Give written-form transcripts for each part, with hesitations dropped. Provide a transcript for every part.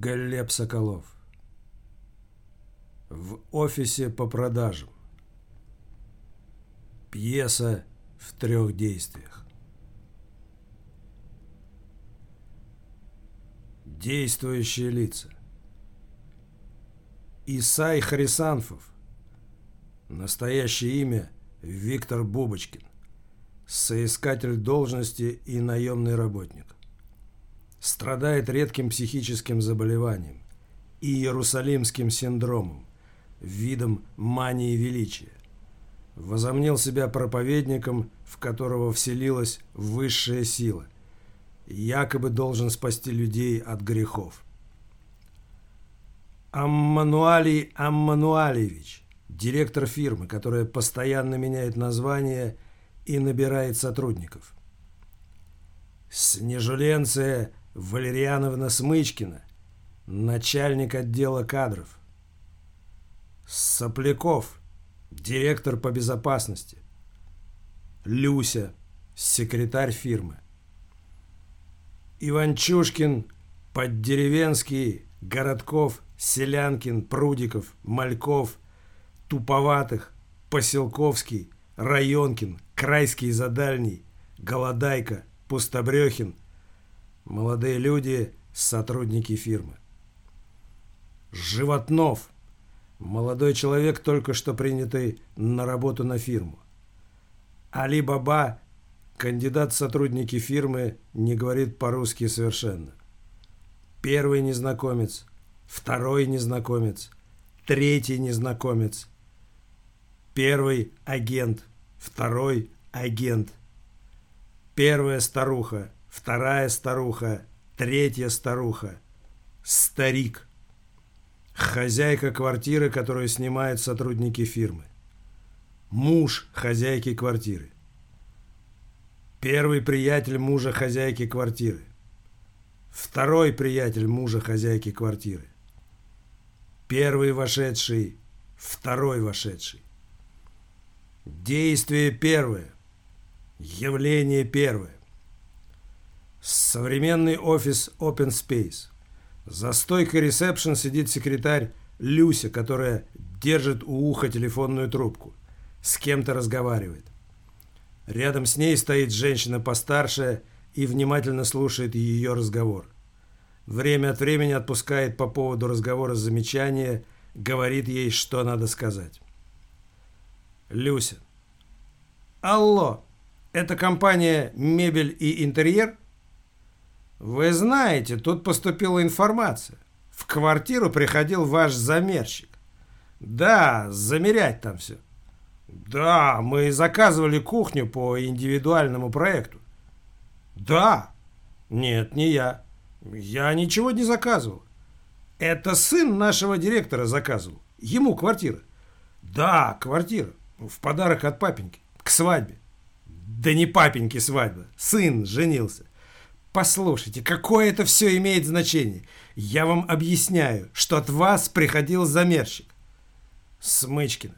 Глеб Соколов. В офисе по продажам. Пьеса в 3 действиях. Действующие лица. Исай Хрисанфов. Настоящее имя Виктор Бубочкин. Соискатель должности и наемный работник. Страдает редким психическим заболеванием и иерусалимским синдромом, видом мании величия. Возомнил себя проповедником, в которого вселилась высшая сила. Якобы должен спасти людей от грехов. Аммануалий Аммануалевич, директор фирмы, которая постоянно меняет название и набирает сотрудников. Снежуленция Валерьяновна Смычкина, начальник отдела кадров. Сопляков, директор по безопасности. Люся, секретарь фирмы. Иванчушкин, Поддеревенский, Городков, Селянкин, Прудиков, Мальков, Туповатых, Поселковский, Районкин, Крайский Задальний, Голодайка, Пустобрехин. Молодые люди, сотрудники фирмы. Животнов, молодой человек, только что принятый на работу на фирму. Али Баба, кандидат в сотрудники фирмы, не говорит по-русски совершенно. Первый незнакомец, второй незнакомец, третий незнакомец. Первый агент, второй агент. Первая старуха, вторая старуха, третья старуха. Старик. Хозяйка квартиры, которую снимают сотрудники фирмы. Муж хозяйки квартиры. Первый приятель мужа хозяйки квартиры. Второй приятель мужа хозяйки квартиры. Первый вошедший, второй вошедший. Действие первое. Явление первое. Современный офис Open Space. За стойкой ресепшн сидит секретарь Люся, которая держит у уха телефонную трубку. С кем-то разговаривает. Рядом с ней стоит женщина постарше и внимательно слушает ее разговор. Время от времени отпускает по поводу разговора замечания, говорит ей, что надо сказать. Люся. Алло, это компания «Мебель и интерьер»? Вы знаете, тут поступила информация. В квартиру приходил ваш замерщик. Да, замерять там все. Да, мы заказывали кухню по индивидуальному проекту. Да. Нет, не я. Я ничего не заказывал. Это сын нашего директора заказывал. Ему квартира. Да, квартира. В подарок от папеньки. К свадьбе. Да не папеньки свадьба. Сын женился. Послушайте, какое это все имеет значение? Я вам объясняю, что от вас приходил замерщик. Смычкина.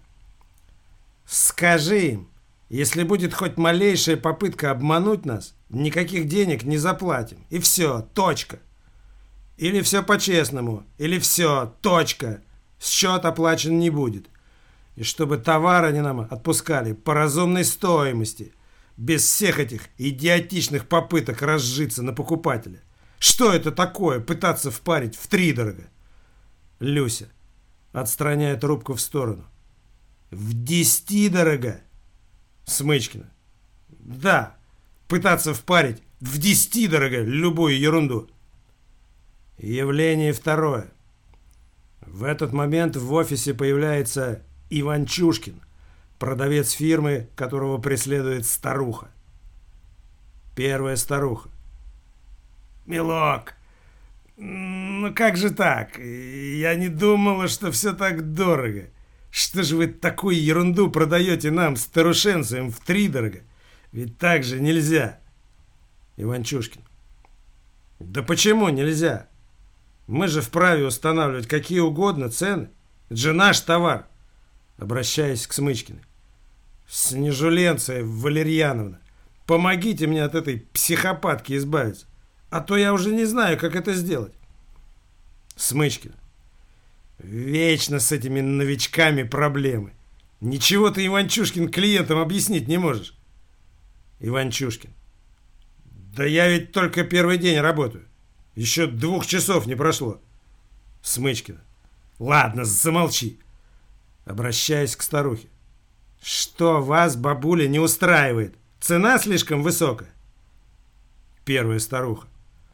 Скажи им, если будет хоть малейшая попытка обмануть нас, никаких денег не заплатим. И все, точка. Или все по-честному, или все, точка. Счет оплачен не будет. И чтобы товар они нам отпускали по разумной стоимости, без всех этих идиотичных попыток разжиться на покупателя. Что это такое, пытаться впарить втридорога? Люся, отстраняя трубку в сторону. Вдесятидорога. Смычкина. Да, пытаться впарить вдесятидорога любую ерунду. Явление второе. В этот момент в офисе появляется Иванчушкин, продавец фирмы, которого преследует старуха. Первая старуха. Милок, ну как же так? Я не думала, что все так дорого. Что же вы такую ерунду продаете нам, старушенцам, втридорога? Ведь так же нельзя. Иванчушкин. Да почему нельзя? Мы же вправе устанавливать какие угодно цены. Это же наш товар. Обращаясь к Смычкиной. Снежуленция Валерьяновна, помогите мне от этой психопатки избавиться, а то я уже не знаю, как это сделать. Смычкина. Вечно с этими новичками проблемы. Ничего ты, Иванчушкин, клиентам объяснить не можешь. Иванчушкин. Да я ведь только первый день работаю. Еще 2 часов не прошло. Смычкина. Ладно, замолчи. Обращаясь к старухе. Что вас, бабуля, не устраивает? Цена слишком высокая? Первая старуха.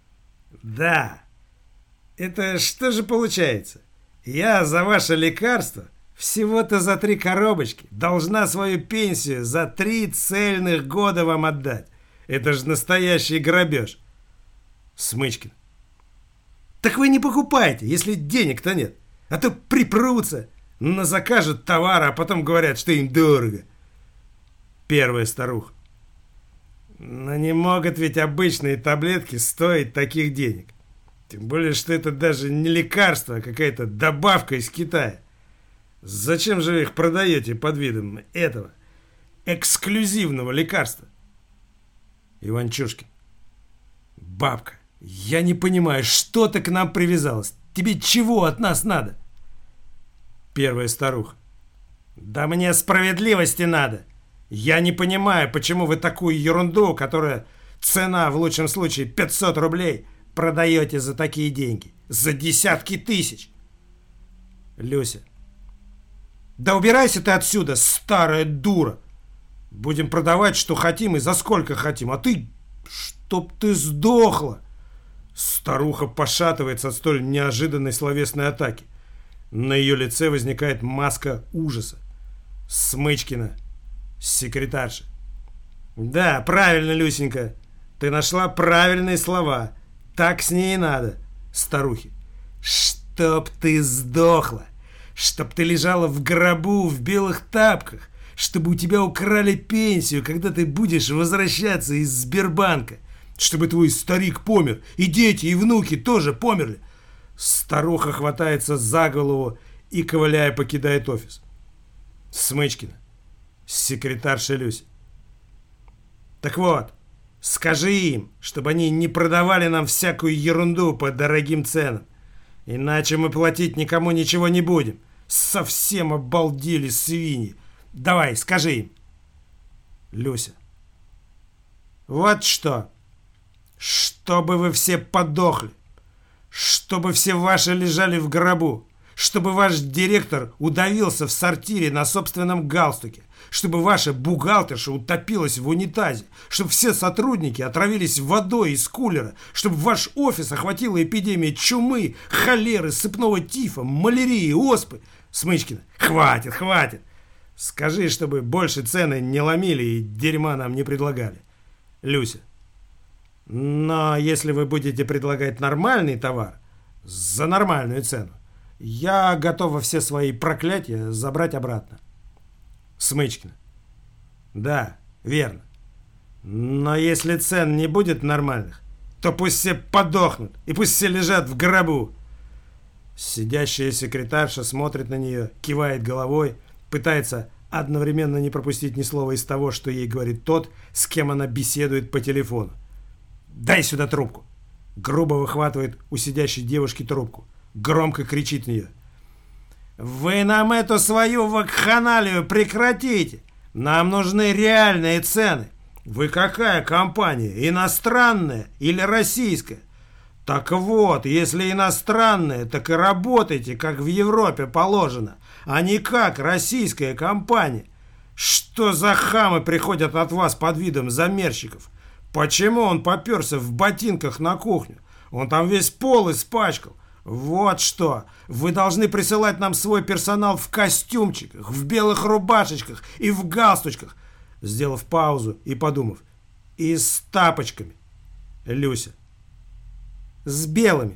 Да. Это что же получается? Я за ваше лекарство всего-то за 3 коробочки должна свою пенсию за 3 цельных года вам отдать. Это же настоящий грабеж. Смычкин. Так вы не покупайте, если денег-то нет. А то припрутся, закажут товар, а потом говорят, что им дорого. Первая старуха. Но не могут ведь обычные таблетки стоить таких денег. Тем более, что это даже не лекарство, а какая-то добавка из Китая. Зачем же вы их продаете под видом этого эксклюзивного лекарства? Иванчушкин. Бабка, я не понимаю, что ты к нам привязалась? Тебе чего от нас надо? Первая старуха. Да мне справедливости надо. Я не понимаю, почему вы такую ерунду, которая цена в лучшем случае 500 рублей, продаете за такие деньги. За десятки тысяч. Люся. Да убирайся ты отсюда, старая дура. Будем продавать, что хотим и за сколько хотим. А ты, чтоб ты сдохла. Старуха пошатывается от столь неожиданной словесной атаки. На ее лице возникает маска ужаса. Смычкина. Секретарша. Да, правильно, Люсенька. Ты нашла правильные слова. Так с ней и надо. Старухи. Чтоб ты сдохла. Чтоб ты лежала в гробу в белых тапках. Чтобы у тебя украли пенсию, когда ты будешь возвращаться из Сбербанка. Чтобы твой старик помер. И дети, и внуки тоже померли. Старуха хватается за голову и, ковыляя, покидает офис. Смычкина. Секретарша Люся. Так вот, скажи им, чтобы они не продавали нам всякую ерунду по дорогим ценам. Иначе мы платить никому ничего не будем. Совсем обалдели свиньи. Давай, скажи им. Люся. Вот что. Чтобы вы все подохли. Чтобы все ваши лежали в гробу. Чтобы ваш директор удавился в сортире на собственном галстуке. Чтобы ваша бухгалтерша утопилась в унитазе. Чтобы все сотрудники отравились водой из кулера. Чтобы ваш офис охватила эпидемия чумы, холеры, сыпного тифа, малярии, оспы. Смычкина. Хватит, хватит. Скажи, чтобы больше цены не ломили и дерьма нам не предлагали. Люся. Но если вы будете предлагать нормальный товар за нормальную цену, я готова все свои проклятия забрать обратно. Смычкина. Да, верно. Но если цен не будет нормальных, то пусть все подохнут и пусть все лежат в гробу. Сидящая секретарша смотрит на нее, кивает головой, пытается одновременно не пропустить ни слова из того, что ей говорит тот, с кем она беседует по телефону. «Дай сюда трубку!» Грубо выхватывает у сидящей девушки трубку. Громко кричит в нее. «Вы нам эту свою вакханалию прекратите! Нам нужны реальные цены! Вы какая компания? Иностранная или российская? Так вот, если иностранная, так и работайте, как в Европе положено, а не как российская компания. Что за хамы приходят от вас под видом замерщиков? Почему он поперся в ботинках на кухню? Он там весь пол испачкал. Вот что. Вы должны присылать нам свой персонал в костюмчиках, в белых рубашечках и в галстучках. Сделав паузу и подумав. И с тапочками. Люся. С белыми.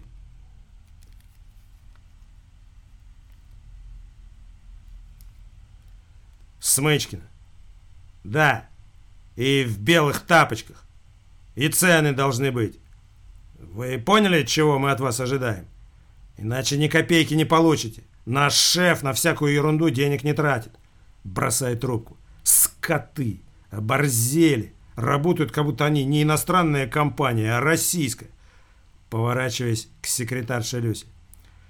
Смычкина. Да. И в белых тапочках. И цены должны быть. Вы поняли, чего мы от вас ожидаем? Иначе ни копейки не получите. Наш шеф на всякую ерунду денег не тратит. Бросает трубку. Скоты. Оборзели. Работают, как будто они не иностранная компания, а российская. Поворачиваясь к секретарше Люсе.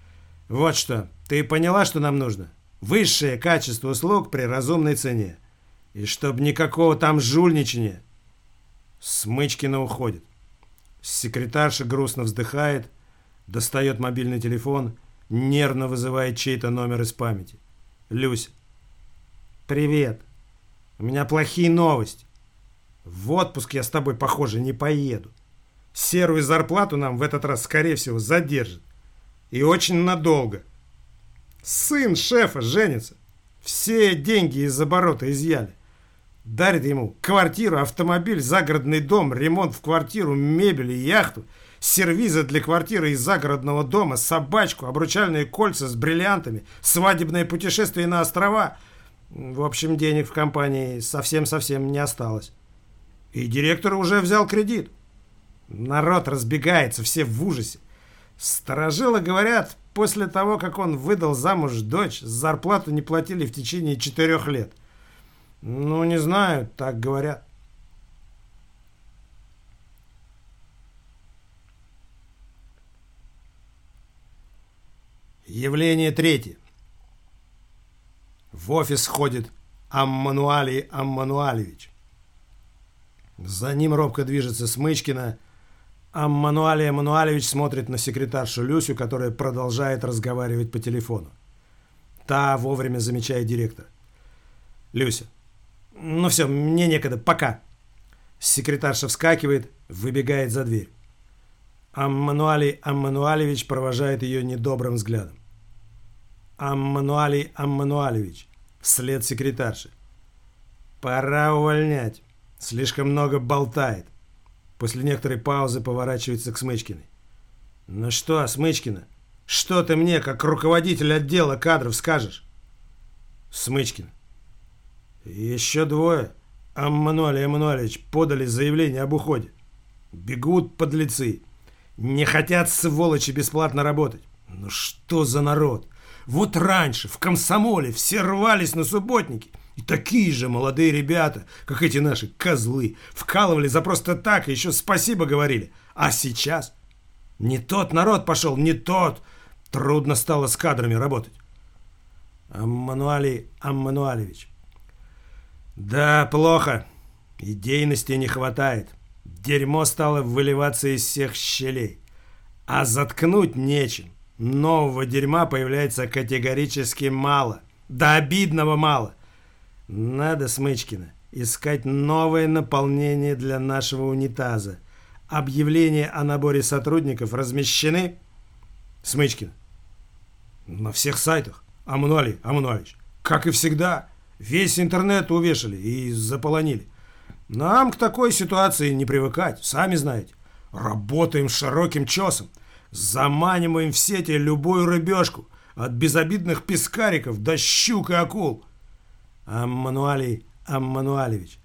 Вот что, ты поняла, что нам нужно? Высшее качество услуг при разумной цене. И чтоб никакого там жульничания. Смычкина уходит. Секретарша грустно вздыхает, достает мобильный телефон, нервно вызывает чей-то номер из памяти. Люся. Привет. У меня плохие новости. В отпуск я с тобой, похоже, не поеду. Серую зарплату нам в этот раз, скорее всего, задержат. И очень надолго. Сын шефа женится. Все деньги из оборота изъяли. Дарит ему квартиру, автомобиль, загородный дом, ремонт в квартиру, мебель и яхту, сервизы для квартиры и загородного дома, собачку, обручальные кольца с бриллиантами, свадебное путешествие на острова. В общем, денег в компании совсем-совсем не осталось. И директор уже взял кредит. Народ разбегается, все в ужасе. Старожилы говорят, после того, как он выдал замуж дочь, зарплату не платили в течение 4 лет. Ну, не знаю, так говорят. Явление 3. В офис ходит Аммануалий Аммануалевич. За ним робко движется Смычкина. Аммануалий Аммануалевич смотрит на секретаршу Люсю, которая продолжает разговаривать по телефону. Та вовремя замечает директора. Люся. Ну все, мне некогда, пока. Секретарша вскакивает, выбегает за дверь. Аммануалий Аммануалевич провожает ее недобрым взглядом. Аммануалий Аммануалевич. Вслед секретарши. Пора увольнять. Слишком много болтает. После некоторой паузы поворачивается к Смычкиной. Ну что, Смычкина, что ты мне, как руководитель отдела кадров, скажешь? Смычкина. Еще 2, Аммануалий Аммануалевич, подали заявление об уходе. Бегут подлецы. Не хотят, сволочи, бесплатно работать. Ну что за народ? Вот раньше в комсомоле все рвались на субботники. И такие же молодые ребята, как эти наши козлы, вкалывали за просто так и еще спасибо говорили. А сейчас не тот народ пошел, не тот. Трудно стало с кадрами работать. Аммануалий Аммануалевич. Да, плохо. Идейности не хватает. Дерьмо стало выливаться из всех щелей. А заткнуть нечем. Нового дерьма появляется категорически мало. До обидного мало. Надо, Смычкина, искать новое наполнение для нашего унитаза. Объявления о наборе сотрудников размещены? Смычкина. На всех сайтах. Аммануалий Аммануалевич. Как и всегда. Весь интернет увешали и заполонили. Нам к такой ситуации не привыкать, сами знаете. Работаем широким чесом. Заманиваем в сети любую рыбешку. От безобидных пескариков до щук и акул. Аммануалий Аммануалевич.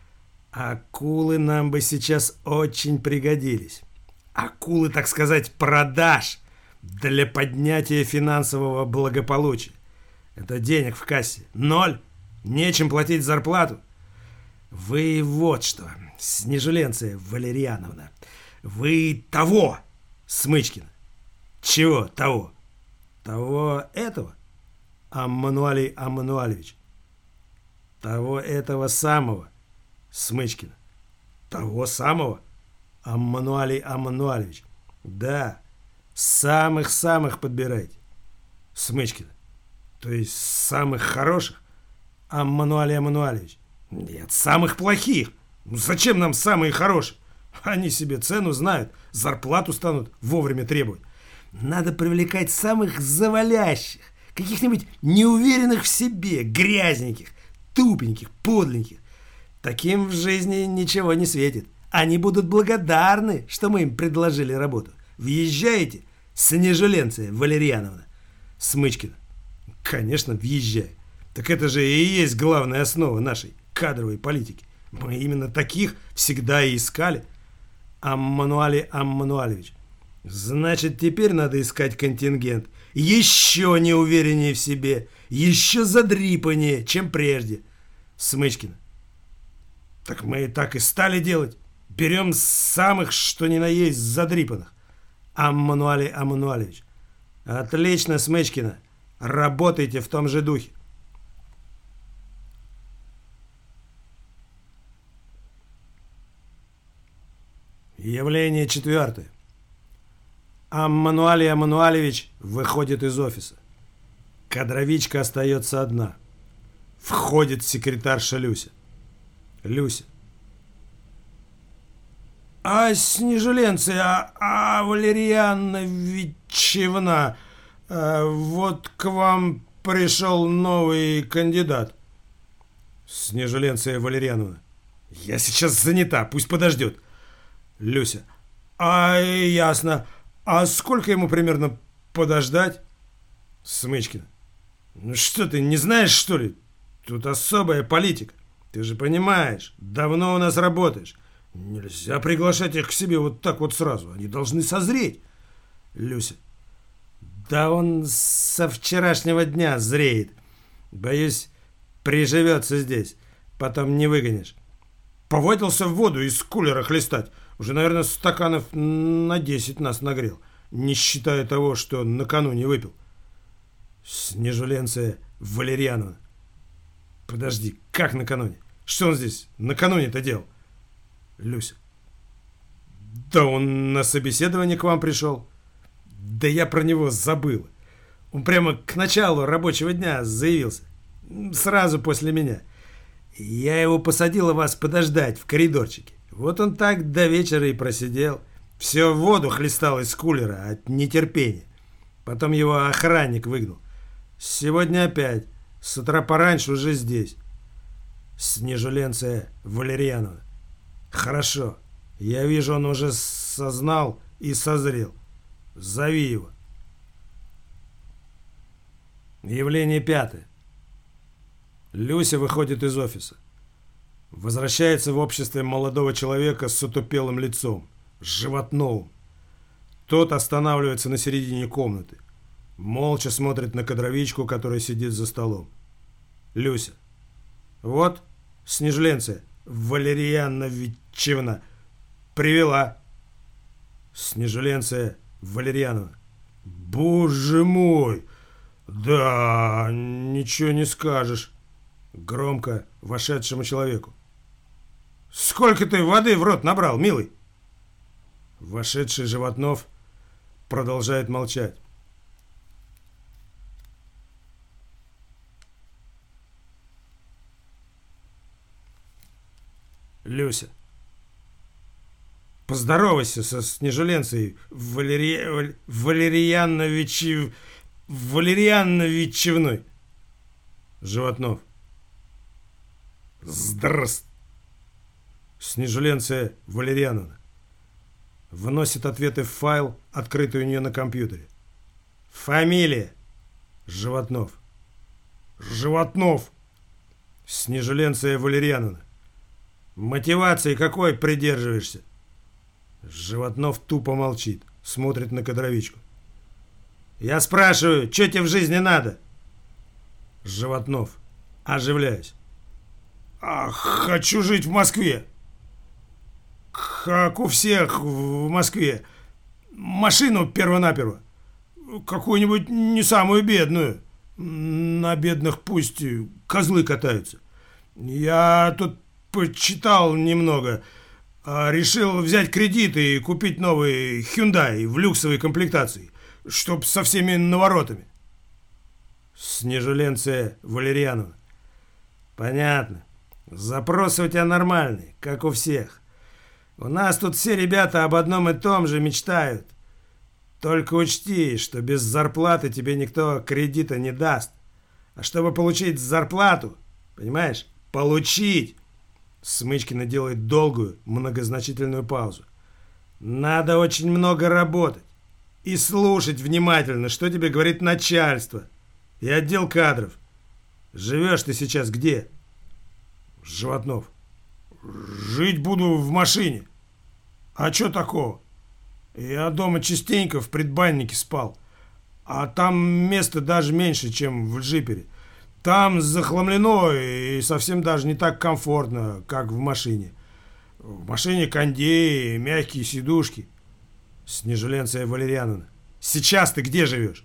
Акулы нам бы сейчас очень пригодились. Акулы, так сказать, продаж. Для поднятия финансового благополучия. Это денег в кассе 0. Нечем платить зарплату. Вы вот что, Снежеленция Валерьяновна. Вы того, Смычкина. Чего того? Того этого? Аммануалий Аммануалевич. Того этого самого, Смычкина. Того самого? Аммануалий Аммануалевич. Да, самых-самых подбирайте. Смычкина. То есть самых хороших? Аммануалий Аммануалевич. Нет, самых плохих. Ну зачем нам самые хорошие? Они себе цену знают, зарплату станут вовремя требовать. Надо привлекать самых завалящих, каких-нибудь неуверенных в себе, грязненьких, тупеньких, подленьких. Таким в жизни ничего не светит. Они будут благодарны, что мы им предложили работу. Въезжаете, Снежеленция Валерьяновна? Смычкина. Конечно, въезжаю. Так это же и есть главная основа нашей кадровой политики. Мы именно таких всегда и искали. Аммануалий Аммануалевич. Значит, теперь надо искать контингент. Еще неувереннее в себе, еще задрипаннее, чем прежде. Смычкина. Так мы так и стали делать. Берем самых, что ни на есть, задрипанных. Аммануалий Аммануалевич. Отлично, Смычкина. Работайте в том же духе. Явление четвертое. Аммануалий Аммануалевич выходит из офиса. Кадровичка остается одна. Входит секретарша Люся. Люся. А Снежеленция, Валерьяна Витчевна, вот к вам пришел новый кандидат. Снежеленция Валерьяновна. Я сейчас занята, пусть подождет. Люся. Ясно. А сколько ему примерно подождать? Смычкина. Ну что ты, не знаешь, что ли? Тут особая политика. Ты же понимаешь, давно у нас работаешь. Нельзя приглашать их к себе вот так вот сразу. Они должны созреть. Люся. Да он со вчерашнего дня зреет. Боюсь, приживется здесь. Потом не выгонишь. Повадился в воду из кулера хлестать. Уже, наверное, стаканов на 10 нас нагрел. Не считая того, что накануне выпил. Снежеленция Валерьяновна. Подожди, как накануне? Что он здесь накануне-то делал? Люся. Да он на собеседование к вам пришел. Да я про него забыл. Он прямо к началу рабочего дня заявился. Сразу после меня. Я его посадила вас подождать в коридорчике. Вот он так до вечера и просидел. Все в воду хлестал из кулера от нетерпения. Потом его охранник выгнал. Сегодня опять. С утра пораньше уже здесь. Снежеленция Валерьяновна. Хорошо. Я вижу, он уже сознал и созрел. Зови его. Явление пятое. Люся выходит из офиса. Возвращается в обществе молодого человека с отупелым лицом, Животновым. Тот останавливается на середине комнаты. Молча смотрит на кадровичку, которая сидит за столом. Люся. Вот, Снежеленция Валерьяна Витчевна привела. Снежеленция Валерьяновна. Боже мой! Да, ничего не скажешь. Громко вошедшему человеку. Сколько ты воды в рот набрал, милый? Вошедший Животнов продолжает молчать. Люся. Поздоровайся со Снежеленцией Валерьяновичевной. Животнов. Здравствуй. Снежеленция Валерьяновна. Вносит ответы в файл, открытый у нее на компьютере. Фамилия. Животнов. Животнов. Снежеленция Валерьяновна. Мотивации какой придерживаешься? Животнов тупо молчит, смотрит на кадровичку. Я спрашиваю, что тебе в жизни надо? Животнов, оживляясь. Хочу жить в Москве. Как у всех в Москве. Машину перво-наперво. Какую-нибудь не самую бедную. На бедных пусть козлы катаются. Я тут почитал немного. Решил взять кредит и купить новый Hyundai в люксовой комплектации. Чтоб со всеми наворотами. Снежеленция Валерьяновна. Понятно. Запросы у тебя нормальные, как у всех. У нас тут все ребята об одном и том же мечтают. Только учти, что без зарплаты тебе никто кредита не даст. А чтобы получить зарплату, понимаешь, получить, Смычкина делает долгую, многозначительную паузу. Надо очень много работать и слушать внимательно, что тебе говорит начальство и отдел кадров. Живешь ты сейчас где? Животнов. Жить буду в машине. А что такого? Я дома частенько в предбаннике спал. А там места даже меньше, чем в джипере. Там захламлено и совсем даже не так комфортно, как в машине. В машине кондеи, мягкие сидушки. Снежеленция Валерьяновна. Сейчас ты где живешь?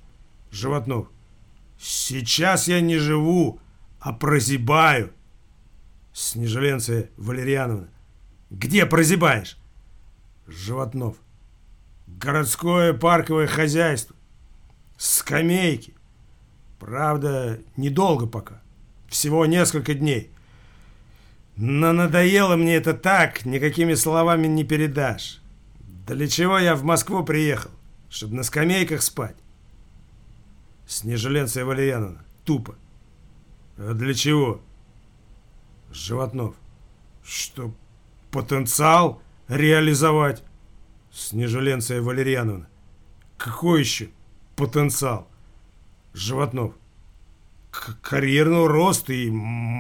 Животнов. Сейчас я не живу, а прозябаю. Снежеленция Валерьяновна. Где прозябаешь? Животнов. Городское парковое хозяйство. Скамейки. Правда, недолго пока. Всего несколько дней. Но надоело мне это так, никакими словами не передашь. Для чего я в Москву приехал? Чтобы на скамейках спать. Снежеленция Валерьяновна. Тупо. А для чего? Животнов. Что, потенциал реализовать? Снежеленция Валерьяновна. Какой еще потенциал? Животнов. Карьерного роста и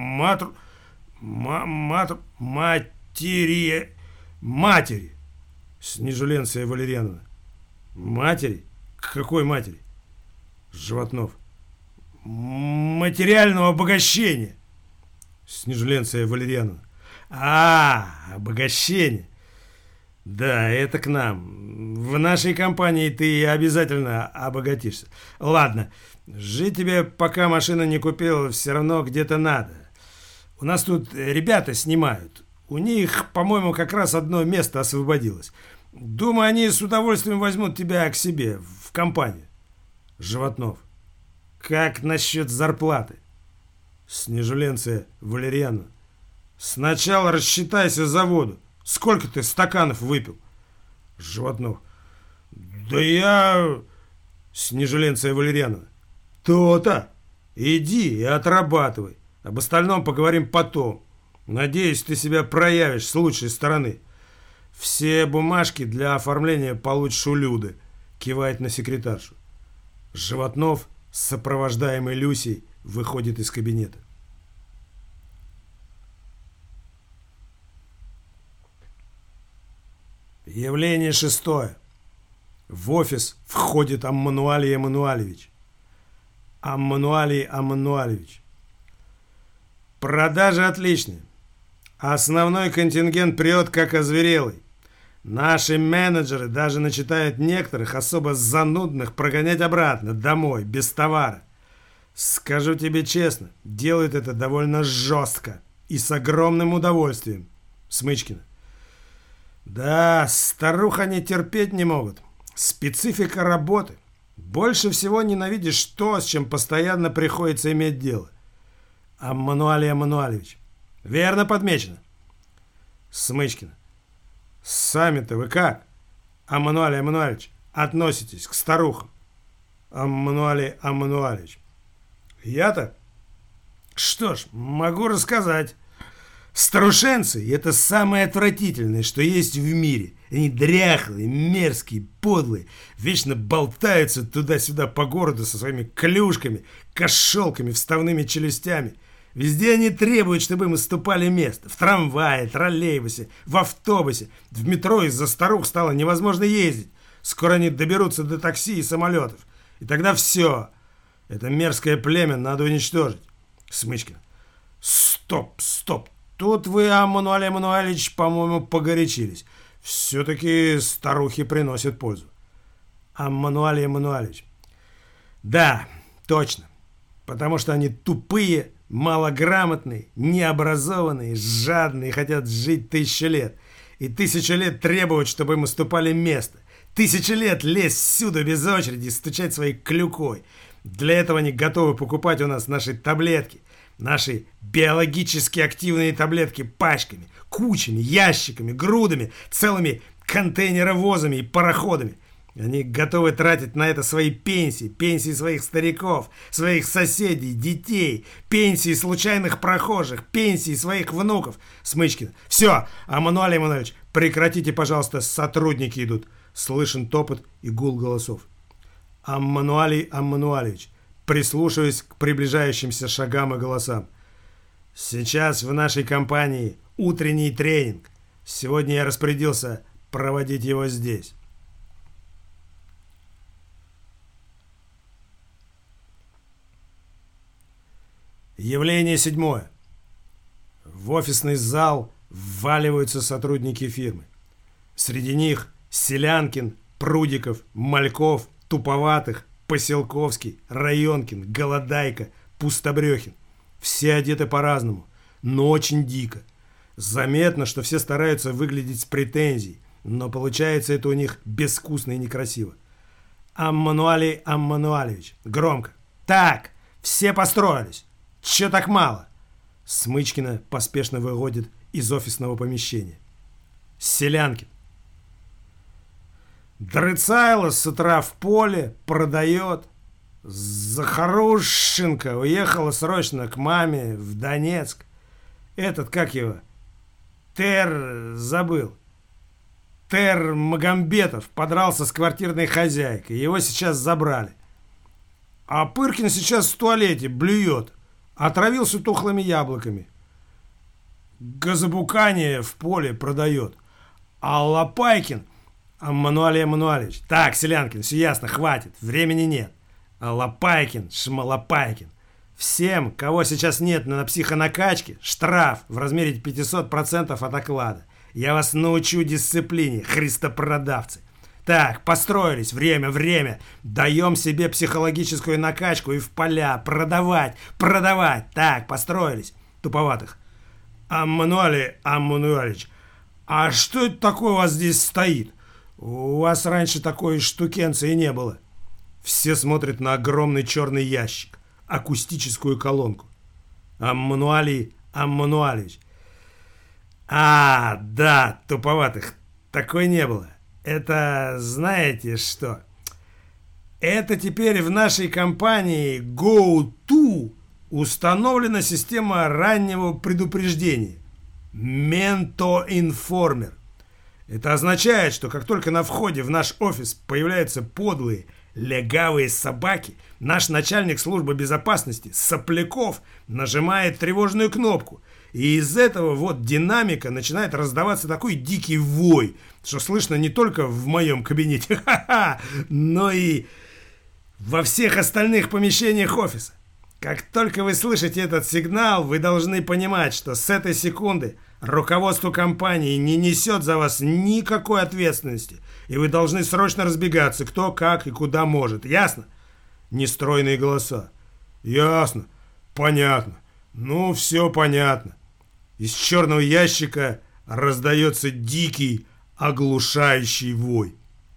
матери. Снежеленция Валерьяновна. Матери? Какой матери? Животнов. Материального обогащения. Снежеленция Валерьяновна. Обогащение. Да, это к нам. В нашей компании ты обязательно обогатишься. Ладно, жить тебе, пока машину не купил, все равно где-то надо. У нас тут ребята снимают. У них, по-моему, как раз одно место освободилось. Думаю, они с удовольствием возьмут тебя к себе, в компанию. Животнов. Как насчет зарплаты? Снежеленция Валерьяновна. Сначала рассчитайся за воду. Сколько ты стаканов выпил? Животнов. Да я... Снежеленция Валерьяновна. То-то. Иди и отрабатывай. Об остальном поговорим потом. Надеюсь, ты себя проявишь с лучшей стороны. Все бумажки для оформления получишь у Люды. Кивает на секретаршу. Животнов, сопровождаемый Люсей, выходит из кабинета. Явление 6. В офис входит Аммануалий Эммануалевич. Аммануалий Аммануалевич. Продажи отличные. Основной контингент прет как озверелый. Наши менеджеры даже начитают некоторых особо занудных прогонять обратно, домой, без товара. Скажу тебе честно, делают это довольно жестко и с огромным удовольствием. Смычкина. Да, старух они терпеть не могут. Специфика работы. Больше всего ненавидишь то, с чем постоянно приходится иметь дело. Аммануалий Эммануалевич. Верно подмечено. Смычкина. Сами-то вы как, Аммануалий Эммануалевич, относитесь к старухам? Аммануалий Эммануалевич. Я-то? Что ж, могу рассказать. Старушенцы – это самое отвратительное, что есть в мире. Они дряхлые, мерзкие, подлые, вечно болтаются туда-сюда по городу со своими клюшками, кошелками, вставными челюстями. Везде они требуют, чтобы им уступали место. В трамвае, троллейбусе, в автобусе, в метро из-за старух стало невозможно ездить. Скоро они доберутся до такси и самолетов. И тогда все. Это мерзкое племя надо уничтожить. Смычкин. Стоп. Тут вы, Аммануалий Эммануалевич, по-моему, погорячились. Все-таки старухи приносят пользу. Аммануалий Эммануалевич. Да, точно. Потому что они тупые, малограмотные, необразованные, жадные, хотят жить 1000 лет. И 1000 лет требуют, чтобы им уступали место. 1000 лет лезть всюду без очереди, стучать своей клюкой. Для этого они готовы покупать у нас наши таблетки. Наши биологически активные таблетки пачками, кучами, ящиками, грудами, целыми контейнеровозами и пароходами. Они готовы тратить на это свои пенсии своих стариков, своих соседей, детей, пенсии случайных прохожих, пенсии своих внуков. Смычкин. Все, Аммануалий Эммануалевич, прекратите, пожалуйста, сотрудники идут. Слышен топот и гул голосов. Аммануалий Эммануалевич, прислушиваясь к приближающимся шагам и голосам. Сейчас в нашей компании утренний тренинг. Сегодня я распорядился проводить его здесь. Явление 7. В офисный зал вваливаются сотрудники фирмы. Среди них Селянкин, Прудиков, Мальков, Туповатых, Поселковский, Районкин, Голодайка, Пустобрехин. Все одеты по-разному, но очень дико. Заметно, что все стараются выглядеть с претензией, но получается это у них безвкусно и некрасиво. Аммануалий Аммануалевич. Громко. Так, все построились. Че так мало? Смычкина поспешно выходит из офисного помещения. Селянкин. Дрыцайло с утра в поле, продает. Захарушенко уехала срочно к маме в Донецк. Этот, как его? Забыл. Магомбетов подрался с квартирной хозяйкой. Его сейчас забрали. А Пыркин сейчас в туалете блюет. Отравился тухлыми яблоками. Газобукание в поле продает. А Лопайкин... Аммануалий Аммануалевич. Так, Селянкин, все ясно, хватит. Времени нет. А Лопайкин, Шмалопайкин. Всем, кого сейчас нет на психонакачке, штраф в размере 500% от оклада. Я вас научу дисциплине, христопродавцы. Так, построились, время. Даем себе психологическую накачку и в поля. Продавать. Так, построились. Туповатых. Аммануалий Аммануалевич, а что это такое у вас здесь стоит? У вас раньше такой штукенции не было. Все смотрят на огромный черный ящик. Акустическую колонку. Аммануалий Аммануалевич. Да, туповатых. Такой не было. Это знаете что? Это теперь в нашей компании GoTo установлена система раннего предупреждения. Mento Informer. Это означает, что как только на входе в наш офис появляются подлые, легавые собаки, наш начальник службы безопасности Сопляков нажимает тревожную кнопку. И из этого вот динамика начинает раздаваться такой дикий вой, что слышно не только в моем кабинете, но и во всех остальных помещениях офиса. Как только вы слышите этот сигнал, вы должны понимать, что с этой секунды руководство компании не несет за вас никакой ответственности, и вы должны срочно разбегаться, кто, как и куда может. Ясно? Нестройные голоса. Ясно. Понятно. Ну, все понятно. Из черного ящика раздается дикий, оглушающий вой.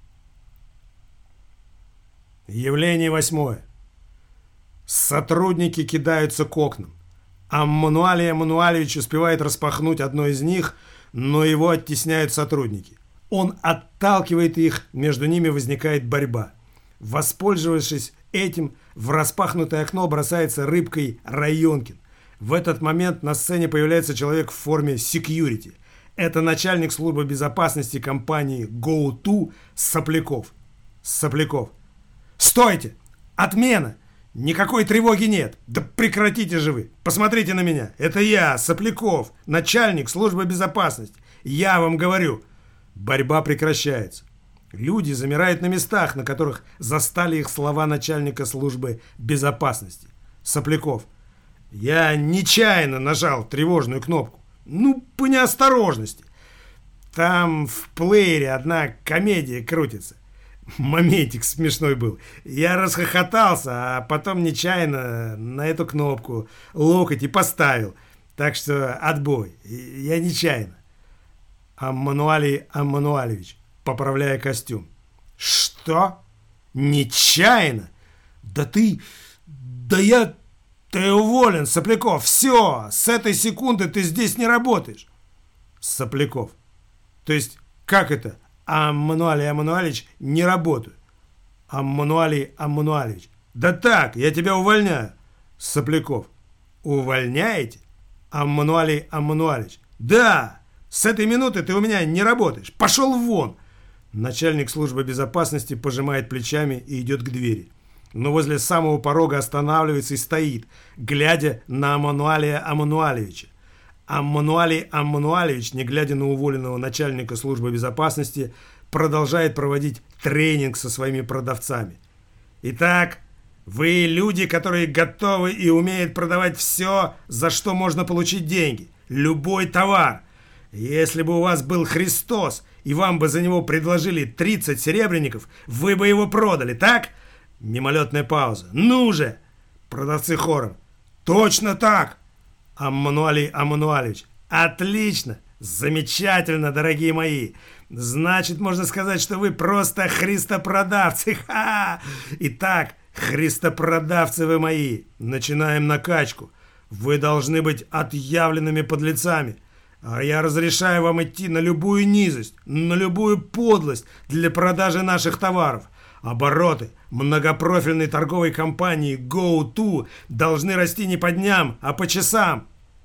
Явление 8. Сотрудники кидаются к окнам. Аммануалий Аммануалевич успевает распахнуть одно из них, но его оттесняют сотрудники. Он отталкивает их, между ними возникает борьба. Воспользовавшись этим, в распахнутое окно бросается рыбкой Районкин. В этот момент на сцене появляется человек в форме security. Это начальник службы безопасности компании GoTo Сопляков. «Стойте! Отмена! Никакой тревоги нет! Да прекратите же вы! Посмотрите на меня! Это я, Сопляков, начальник службы безопасности! Я вам говорю!» Борьба прекращается. Люди замирают на местах, на которых застали их слова начальника службы безопасности. Сопляков. «Я нечаянно нажал тревожную кнопку. Ну, по неосторожности. Там в плеере одна комедия крутится. Моментик смешной был. Я расхохотался, а потом нечаянно на эту кнопку локоть и поставил. Так что отбой. Я нечаянно». Аммануалий Аммануалевич, поправляя костюм. «Что? Нечаянно? Ты уволен, Сопляков. Все, с этой секунды ты здесь не работаешь». Сопляков. «То есть, как это? Аммануалий Аммануалевич, не работаю». Аммануалий Аммануалевич. «Да так, я тебя увольняю». Сопляков. «Увольняете?» Аммануалий Аммануалевич. «Да, с этой минуты ты у меня не работаешь. Пошел вон». Начальник службы безопасности пожимает плечами и идет к двери. Но возле самого порога останавливается и стоит, глядя на Аммануалия Аммануалевича. Аммануалий Аммануалевич, не глядя на уволенного начальника службы безопасности, продолжает проводить тренинг со своими продавцами. «Итак, вы люди, которые готовы и умеют продавать все, за что можно получить деньги. Любой товар. Если бы у вас был Христос, и вам бы за него предложили 30 серебряников, вы бы его продали, так?» Мимолетная пауза. «Ну же!» Продавцы хором. «Точно так!» Аммануалий Аммануалович. «Отлично! Замечательно, дорогие мои! Значит, можно сказать, что вы просто христопродавцы! Ха! Итак, христопродавцы вы мои! Начинаем накачку! Вы должны быть отъявленными подлецами! А я разрешаю вам идти на любую низость, на любую подлость для продажи наших товаров. Обороты многопрофильной торговой компании Go-To должны расти не по дням, а по часам.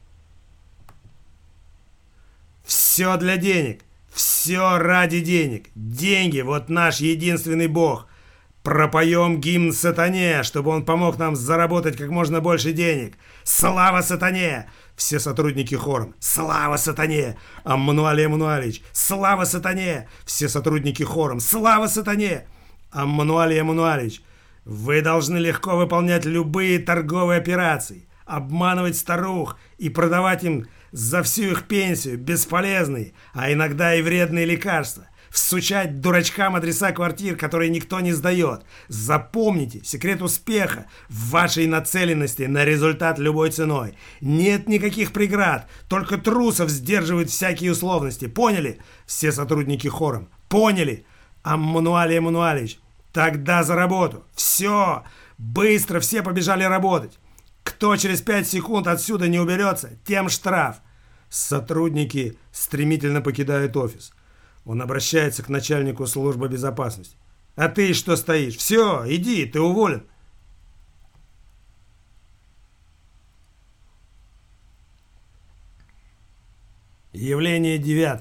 Все для денег, все ради денег. Деньги – вот наш единственный бог. Пропоем гимн сатане, чтобы он помог нам заработать как можно больше денег. Слава сатане! Все сотрудники хором. Слава сатане! Аммануалий Аммануалович. Слава сатане! Все сотрудники хором. Слава сатане! Аммануалий Аммануалович. Вы должны легко выполнять любые торговые операции, обманывать старух и продавать им за всю их пенсию бесполезные, а иногда и вредные лекарства. Всучать дурачкам адреса квартир, которые никто не сдает. Запомните, секрет успеха в вашей нацеленности на результат любой ценой. Нет никаких преград, только трусов сдерживают всякие условности. Поняли? Все сотрудники хором. Поняли? Аммануалий Аммануалович, тогда за работу. Все, быстро все побежали работать. Кто через 5 секунд отсюда не уберется, тем штраф. Сотрудники стремительно покидают офис. Он обращается к начальнику службы безопасности. «А ты что стоишь? Все, иди, ты уволен». Явление 9.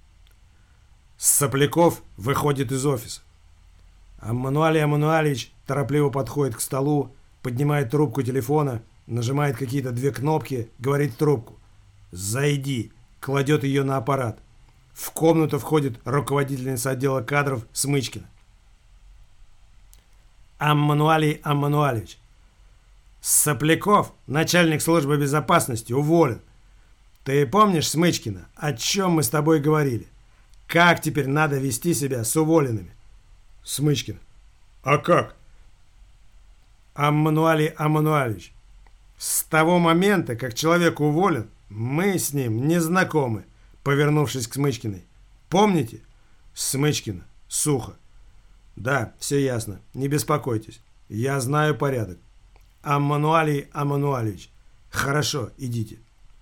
Сопляков выходит из офиса. Аммануалий Аммануалович торопливо подходит к столу, поднимает трубку телефона, нажимает какие-то 2 кнопки, говорит в трубку. «Зайди», кладет ее на аппарат. В комнату входит руководительница отдела кадров Смычкина. Аммануалий Аммануалович. Сопляков, начальник службы безопасности, уволен. Ты помнишь, Смычкина, о чем мы с тобой говорили? Как теперь надо вести себя с уволенными? Смычкин. А как? Аммануалий Аммануалович. С того момента, как человек уволен, мы с ним не знакомы. Повернувшись к Смычкиной. Помните? Смычкина. Сухо. Да, все ясно. Не беспокойтесь. Я знаю порядок. Аммануалий Аммануалович. Хорошо, идите.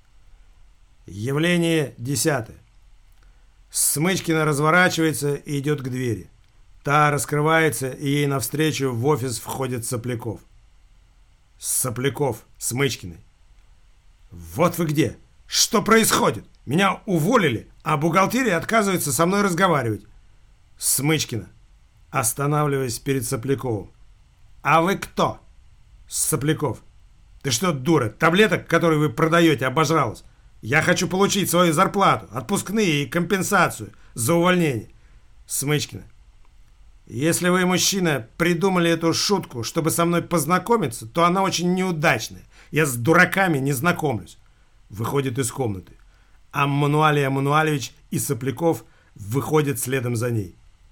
Явление 10. Смычкина разворачивается и идет к двери. Та раскрывается, и ей навстречу в офис входит Сопляков. Сопляков. Смычкиной. Вот вы где. Что происходит? Меня уволили, а бухгалтерия отказывается со мной разговаривать. Смычкина, останавливаясь перед Сопляковым. А вы кто? Сопляков. Ты что, дура, таблеток, которые вы продаете, обожралась? Я хочу получить свою зарплату, отпускные и компенсацию за увольнение. Смычкина. Если вы, мужчина, придумали эту шутку, чтобы со мной познакомиться, то она очень неудачная. Я с дураками не знакомлюсь. Выходит из комнаты. Аммануалий Аммануалович и Сопляков выходят следом за ней.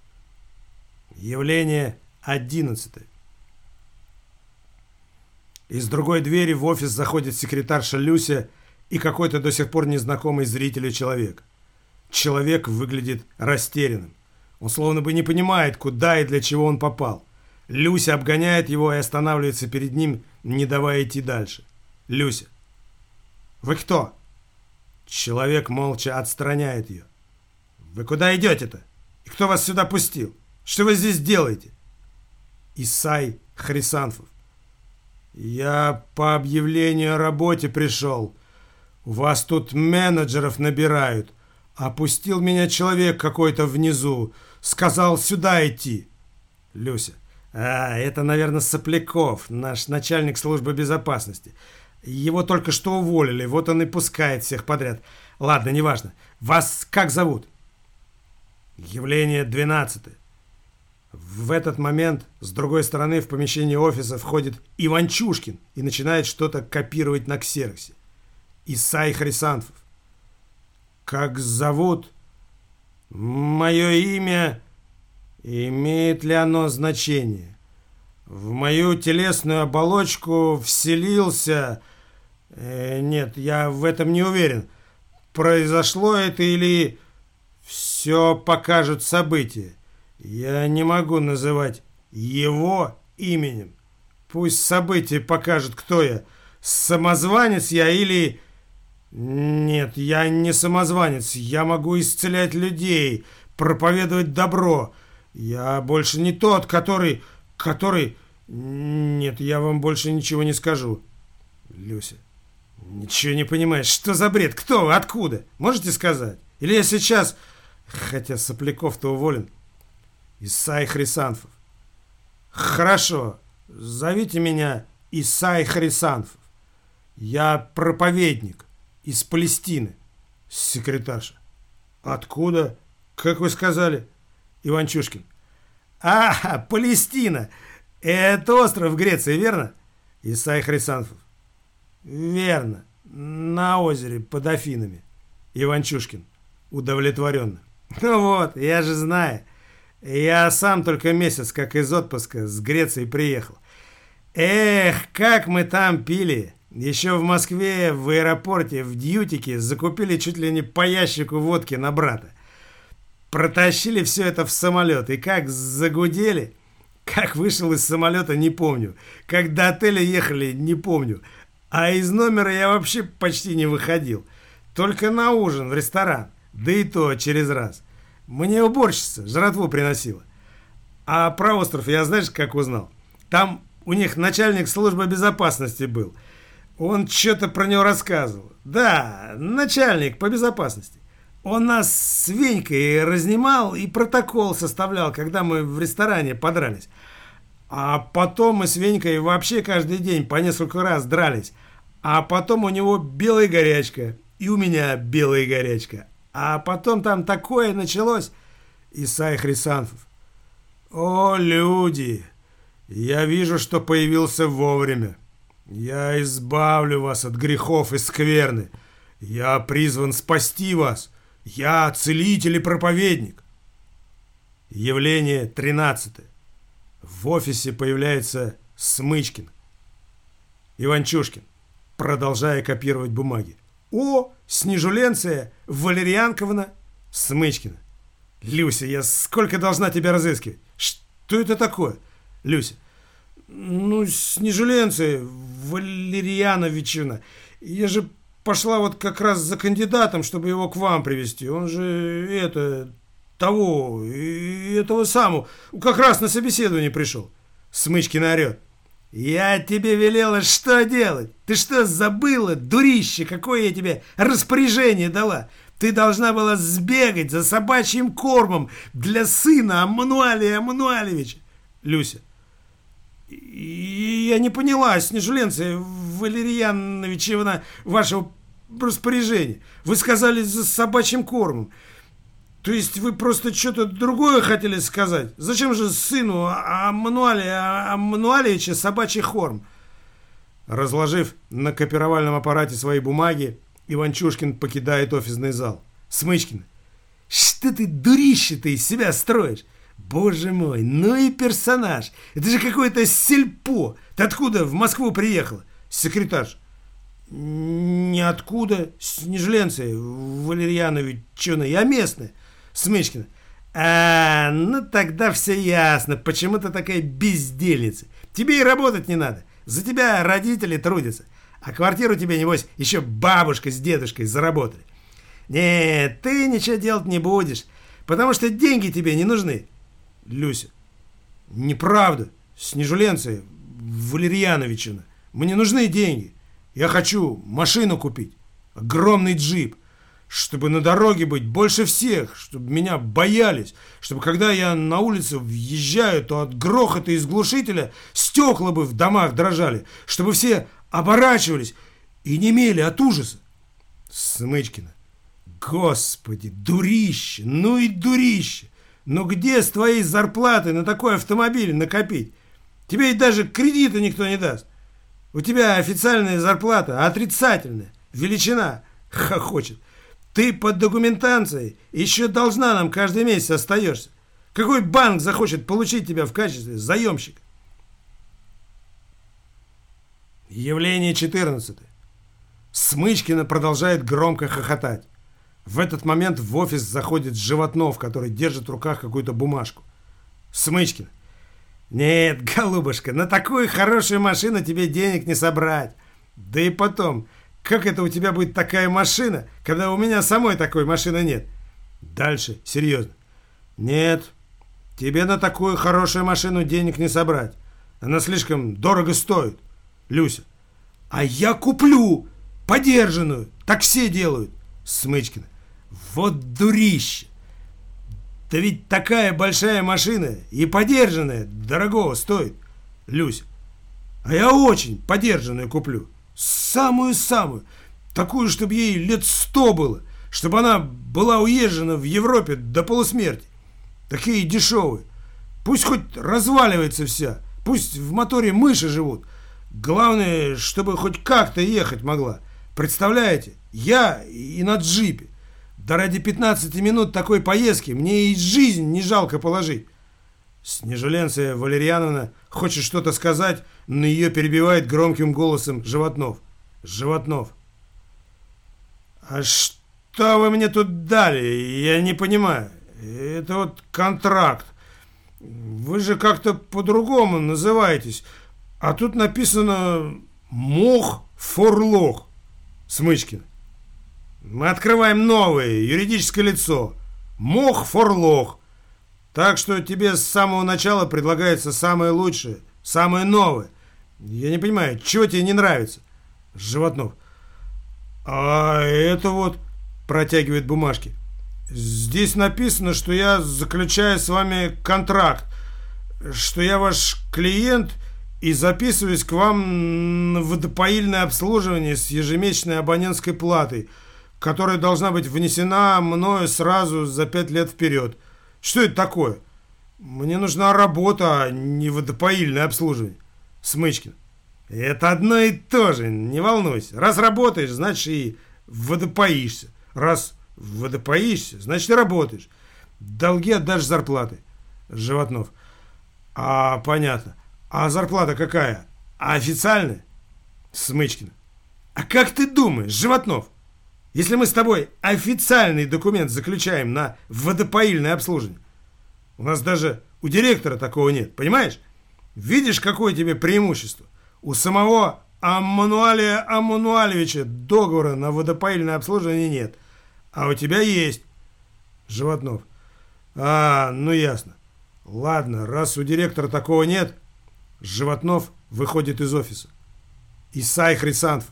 Явление 11. Из другой двери в офис заходит секретарша Люся и какой-то до сих пор незнакомый зрителю человек. Человек выглядит растерянным. Он словно бы не понимает, куда и для чего он попал. Люся обгоняет его и останавливается перед ним, не давая идти дальше. Люся. «Вы кто?» Человек молча отстраняет ее. «Вы куда идете-то? И кто вас сюда пустил? Что вы здесь делаете?» Исай Хрисанфов. «Я по объявлению о работе пришел. У вас тут менеджеров набирают. Опустил меня человек какой-то внизу. Сказал сюда идти». Люся. Это, наверное, Сопляков, наш начальник службы безопасности. Его только что уволили, вот он и пускает всех подряд. Ладно, неважно. Вас как зовут? Явление 12. В этот момент с другой стороны в помещение офиса входит Иванчушкин и начинает что-то копировать на ксероксе. Исай Хрисанфов. Как зовут? Мое имя... Имеет ли оно значение? В мою телесную оболочку вселился... нет, я в этом не уверен. Произошло это или все покажут события. Я не могу называть его именем. Пусть события покажут, кто я. Самозванец я или... Нет, я не самозванец. Я могу исцелять людей, проповедовать добро. Я больше не тот, который... Нет, я вам больше ничего не скажу. Люся, ничего не понимаешь. Что за бред? Кто вы? Откуда? Можете сказать? Или я сейчас... Хотя Сопляков-то уволен. Исай Хрисанфов. Хорошо. Зовите меня Исай Хрисанфов. Я проповедник из Палестины. Секретарша. Откуда? Как вы сказали? Иванчушкин. Палестина. Это остров в Греции, верно? Исай Хрисанфов. Верно. На озере под Афинами. Иванчушкин. Удовлетворенно. Ну вот, я же знаю. Я сам только месяц, как из отпуска, с Греции приехал. Эх, как мы там пили. Еще в Москве, в аэропорте, в Дьютике закупили чуть ли не по ящику водки на брата. Протащили все это в самолет. И как загудели. Как вышел из самолета, не помню. Как до отеля ехали, не помню. А из номера я вообще почти не выходил. Только на ужин в ресторан. Да и то через раз. Мне уборщица жратву приносила. А про остров я знаешь, как узнал? Там у них начальник службы безопасности был. Он что-то про него рассказывал. Да, начальник по безопасности. Он нас с Венькой разнимал и протокол составлял, когда мы в ресторане подрались. А потом мы с Венькой вообще каждый день по несколько раз дрались. А потом у него белая горячка. И у меня белая горячка. А потом там такое началось. Исай Хрисанфов. О, люди! Я вижу, что появился вовремя. Я избавлю вас от грехов и скверны. Я призван спасти вас. Я целитель и проповедник. Явление 13. В офисе появляется Смычкин. Иванчушкин, продолжая копировать бумаги. О, Снежуленция Валерьянковна Смычкина. Люся, я сколько должна тебя разыскивать? Что это такое? Люся. Ну, Снежуленция Валерьяновичевна. Я же пошла вот как раз за кандидатом, чтобы его к вам привезти. Он же этого самого, как раз на собеседование пришел. Смычкин орет. Я тебе велела что делать? Ты что, забыла, дурище, какое я тебе распоряжение дала? Ты должна была сбегать за собачьим кормом для сына Аммануалия Аммануалевича. Люся. Я не поняла, Снежуленция Валерьяновичевна, вашего распоряжения. Вы сказали за собачьим кормом. То есть вы просто что-то другое хотели сказать? Зачем же сыну Аммануалия Аммануалевича собачий корм? Разложив на копировальном аппарате свои бумаги, Иванчушкин покидает офисный зал. Смычкин. Что ты, дурище-то, из себя строишь? Боже мой, ну и персонаж. Это же какое-то сельпо. Ты откуда в Москву приехала? Секретарь. Ниоткуда. Снежленция Валерьяновичевна. Я местная. Смычкина. Ну тогда все ясно. Почему ты такая бездельница? Тебе и работать не надо. За тебя родители трудятся. А квартиру тебе, небось, еще бабушка с дедушкой заработали. Нет, ты ничего делать не будешь. Потому что деньги тебе не нужны. Люся. Неправда. Снежуленция Валерьяновичевна. Мне нужны деньги. Я хочу машину купить. Огромный джип. Чтобы на дороге быть больше всех. Чтобы меня боялись. Чтобы когда я на улицу въезжаю, то от грохота из глушителя стекла бы в домах дрожали. Чтобы все оборачивались и немели от ужаса. Смычкина. Господи, дурище. Ну и дурище. Но где с твоей зарплаты на такой автомобиль накопить? Тебе ведь даже кредита никто не даст. У тебя официальная зарплата отрицательная. Величина. Хохочет. Ты под документацией еще должна нам каждый месяц остаешься. Какой банк захочет получить тебя в качестве заемщика? Явление 14. Смычкина продолжает громко хохотать. В этот момент в офис заходит Животнов, который держит в руках какую-то бумажку. Смычкин. Нет, голубушка, на такую хорошую машину тебе денег не собрать. Да и потом, как это у тебя будет такая машина, когда у меня самой такой машины нет? Дальше, серьезно. Нет, тебе на такую хорошую машину денег не собрать. Она слишком дорого стоит. Люся. А я куплю подержанную. Так все делают. Смычкина. Вот дурище. Да ведь такая большая машина и подержанная дорогого стоит. Люся. А я очень подержанную куплю. Самую-самую. Такую, чтобы ей лет 100 было. Чтобы она была уезжена в Европе до полусмерти. Такие дешевые. Пусть хоть разваливается вся. Пусть в моторе мыши живут. Главное, чтобы хоть как-то ехать могла. Представляете? Я и на джипе. Да ради 15 минут такой поездки мне и жизнь не жалко положить. Снежеленция Валерьяновна хочет что-то сказать, но ее перебивает громким голосом Животнов. Животнов. А что вы мне тут дали? Я не понимаю. Это вот контракт. Вы же как-то по-другому называетесь. А тут написано «Мох Форлох». Смычкин. Мы открываем новое юридическое лицо. Мох Форлох. Так что тебе с самого начала предлагается самое лучшее, самое новое. Я не понимаю, чего тебе не нравится? Животнов. А это вот, протягивает бумажки. Здесь написано, что я заключаю с вами контракт, что я ваш клиент и записываюсь к вам на водопоильное обслуживание с ежемесячной абонентской платой, которая должна быть внесена мною сразу за 5 лет вперед. Что это такое? Мне нужна работа, а не водопоильное обслуживание. Смычкин. Это одно и то же, не волнуйся. Раз работаешь, значит и водопоишься. Раз водопоишься, значит и работаешь. Долги отдашь зарплаты. Животнов. А, понятно. А зарплата какая? А официальная? Смычкин. А как ты думаешь, Животнов, если мы с тобой официальный документ заключаем на водопоильное обслуживание? У нас даже у директора такого нет, понимаешь? Видишь, какое тебе преимущество? У самого Аммануалия Аммануалевича договора на водопоильное обслуживание нет. А у тебя есть. Животнов. А, ну ясно. Ладно, раз у директора такого нет, Животнов выходит из офиса. Исай Хрисанфов.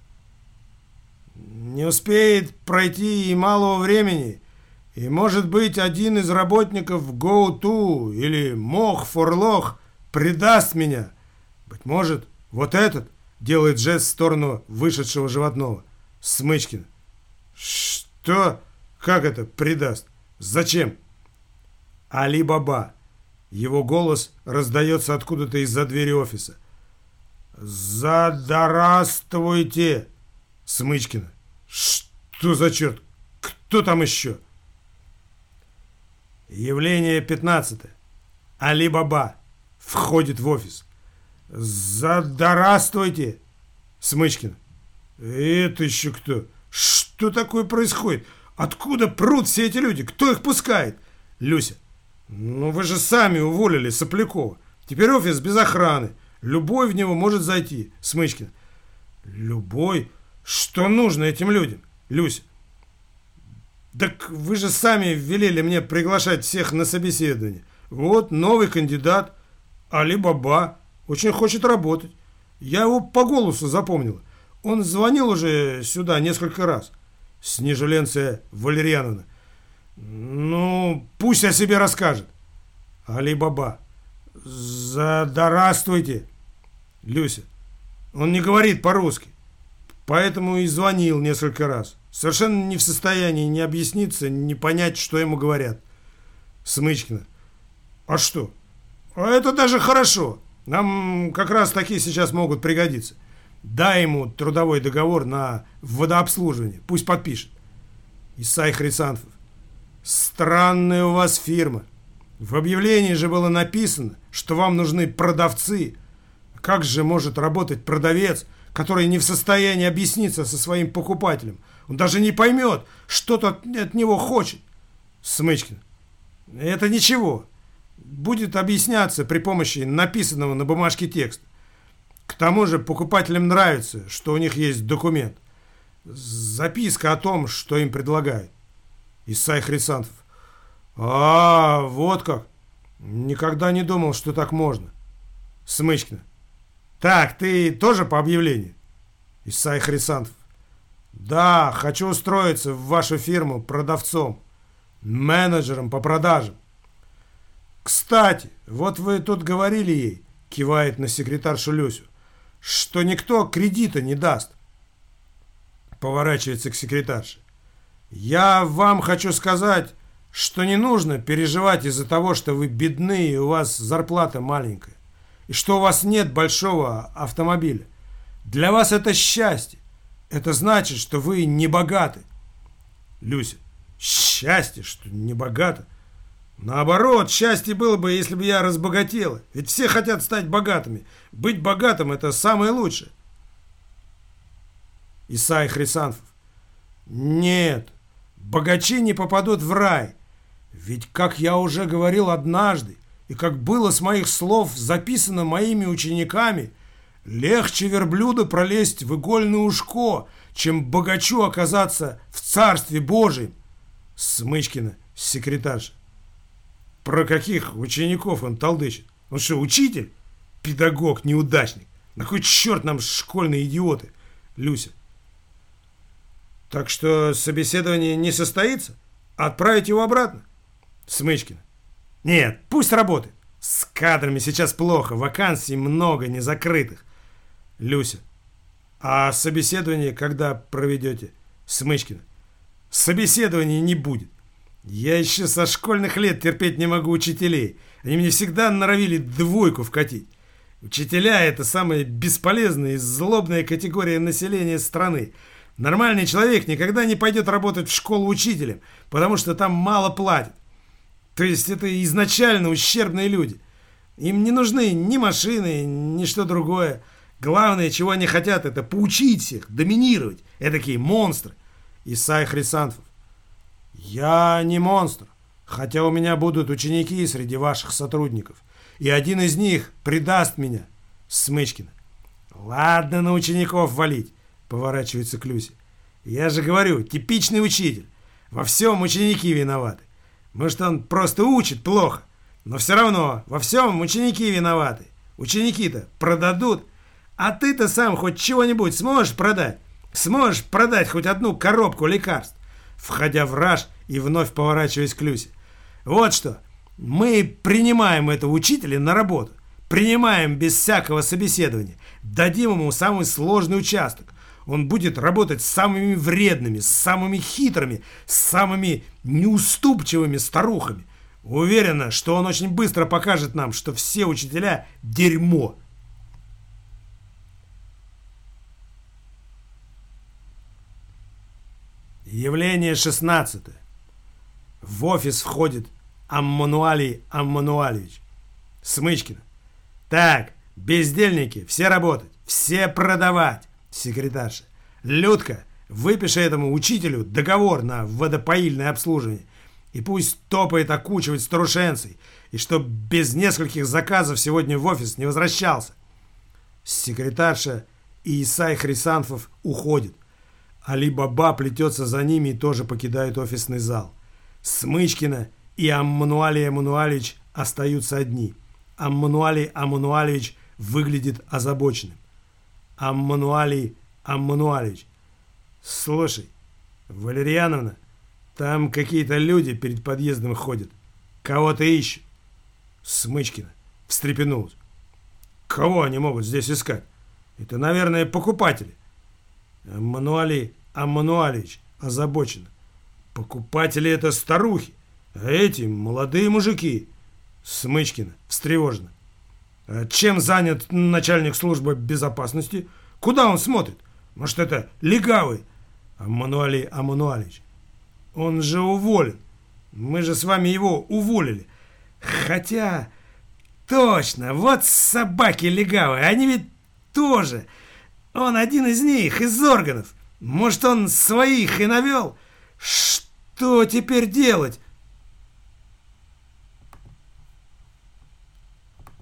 Не успеет пройти и малого времени, и, может быть, один из работников Go-To или Мох Форлох предаст меня. Быть может, вот этот делает жест в сторону вышедшего Животного. Смычкин. Что? Как это предаст? Зачем? Али Баба. Его голос раздается откуда-то из-за двери офиса. «Задарастывайте!» Смычкина. Что за черт? Кто там еще? Явление 15. Али Баба входит в офис. «Задарастывайте!» Смычкина. Это еще кто? Что такое происходит? Откуда прут все эти люди? Кто их пускает? Люся. Ну вы же сами уволили Соплякова. Теперь офис без охраны. Любой в него может зайти. Смычкин. Любой? Что нужно этим людям? Люся. Так вы же сами велели мне приглашать всех на собеседование. Вот новый кандидат Али Баба. Очень хочет работать. Я его по голосу запомнила. Он звонил уже сюда несколько раз. Снежеленция Валерьяновна. Ну, пусть о себе расскажет. Али Баба. Задарастывайте. Люся. Он не говорит по-русски. Поэтому и звонил несколько раз. Совершенно не в состоянии ни объясниться, ни понять, что ему говорят. Смычкина. А что? А это даже хорошо. Нам как раз такие сейчас могут пригодиться. Дай ему трудовой договор на водообслуживание. Пусть подпишет. Исай Хрисанфов. Странная у вас фирма. В объявлении же было написано, что вам нужны продавцы. как же может работать продавец, который не в состоянии объясниться со своим покупателем? Он даже не поймет, что тот от него хочет. Смычкин. Это ничего. Будет объясняться при помощи написанного на бумажке текста. К тому же покупателям нравится, что у них есть документ. Записка о том, что им предлагают. Исай Хрисантов. А, вот как. Никогда не думал, что так можно. Смычкина. Так, ты тоже по объявлению? Исай Хрисантов. Да, хочу устроиться в вашу фирму продавцом, менеджером по продажам. Кстати, вот вы тут говорили ей, кивает на секретаршу Люсю, что никто кредита не даст. Поворачивается к секретарше. Я вам хочу сказать, что не нужно переживать из-за того, что вы бедны и у вас зарплата маленькая, и что у вас нет большого автомобиля. Для вас это счастье. Это значит, что вы не богаты. Люся. Счастье, что не богато? Наоборот, счастье было бы, если бы я разбогатела. Ведь все хотят стать богатыми. Быть богатым – это самое лучшее. Исай Хрисантов. Нет, богачи не попадут в рай. Ведь, как я уже говорил однажды, и как было с моих слов записано моими учениками, легче верблюду пролезть в игольное ушко, чем богачу оказаться в Царстве Божьем. Смычкина, секретарша. Про каких учеников он толдычит? Он что, учитель? Педагог, неудачник. На кой черт нам школьные идиоты? Люся. Так что собеседование не состоится? Отправить его обратно? Смычкина. Нет, пусть работает. С кадрами сейчас плохо, вакансий много, не закрытых. Люся. А собеседование когда проведете? Смычкина. Собеседования не будет. Я еще со школьных лет терпеть не могу учителей. Они мне всегда норовили двойку вкатить. Учителя – это самая бесполезная и злобная категория населения страны. Нормальный человек никогда не пойдет работать в школу учителем, потому что там мало платят. То есть это изначально ущербные люди. Им не нужны ни машины, ни что другое. Главное, чего они хотят, это поучить всех, доминировать. Этакие монстры. Исай Хрисантов. Я не монстр, хотя у меня будут ученики среди ваших сотрудников. И один из них предаст меня. Смычкина. Ладно на учеников валить, поворачивается к Люсе. Я же говорю, типичный учитель. Во всем ученики виноваты. Может, он просто учит плохо, но все равно во всем ученики виноваты. Ученики-то продадут, а ты-то сам хоть чего-нибудь сможешь продать? Сможешь продать хоть одну коробку лекарств? Входя в раж и вновь поворачиваясь к Люсе. Вот что, мы принимаем этого учителя на работу. Принимаем без всякого собеседования. Дадим ему самый сложный участок. Он будет работать с самыми вредными, с самыми хитрыми, с самыми неуступчивыми старухами. Уверена, что он очень быстро покажет нам, что все учителя – дерьмо. Явление 16. В офис входит Аммануалий Аммануалович. Смычкина. Так, бездельники, все работать, все продавать. Секретарша. Людка, выпиши этому учителю договор на водопоильное обслуживание. И пусть топает окучивать старушенцей. И чтоб без нескольких заказов сегодня в офис не возвращался. Секретарша и Исай Хрисантов уходят. Али-Баба плетется за ними и тоже покидает офисный зал. Смычкина и Аммануалий Аммануалович остаются одни. Аммануалий Аммануалович выглядит озабоченным. Аммануалий Аммануалович. Слушай, Валерьяновна, там какие-то люди перед подъездом ходят. Кого-то ищут. Смычкина встрепенулась. Кого они могут здесь искать? Это, наверное, покупатели. Аммануалий Аммануалович озабоченно. Покупатели — это старухи, а эти молодые мужики. Смычкина встревоженно. А чем занят начальник службы безопасности? Куда он смотрит? Может, это легавый? Аммануалий Аммануалович. Он же уволен. Мы же с вами его уволили. Хотя, Точно, вот собаки легавые, они ведь тоже. Он один из них, из органов. Может, он своих и навел? Что теперь делать?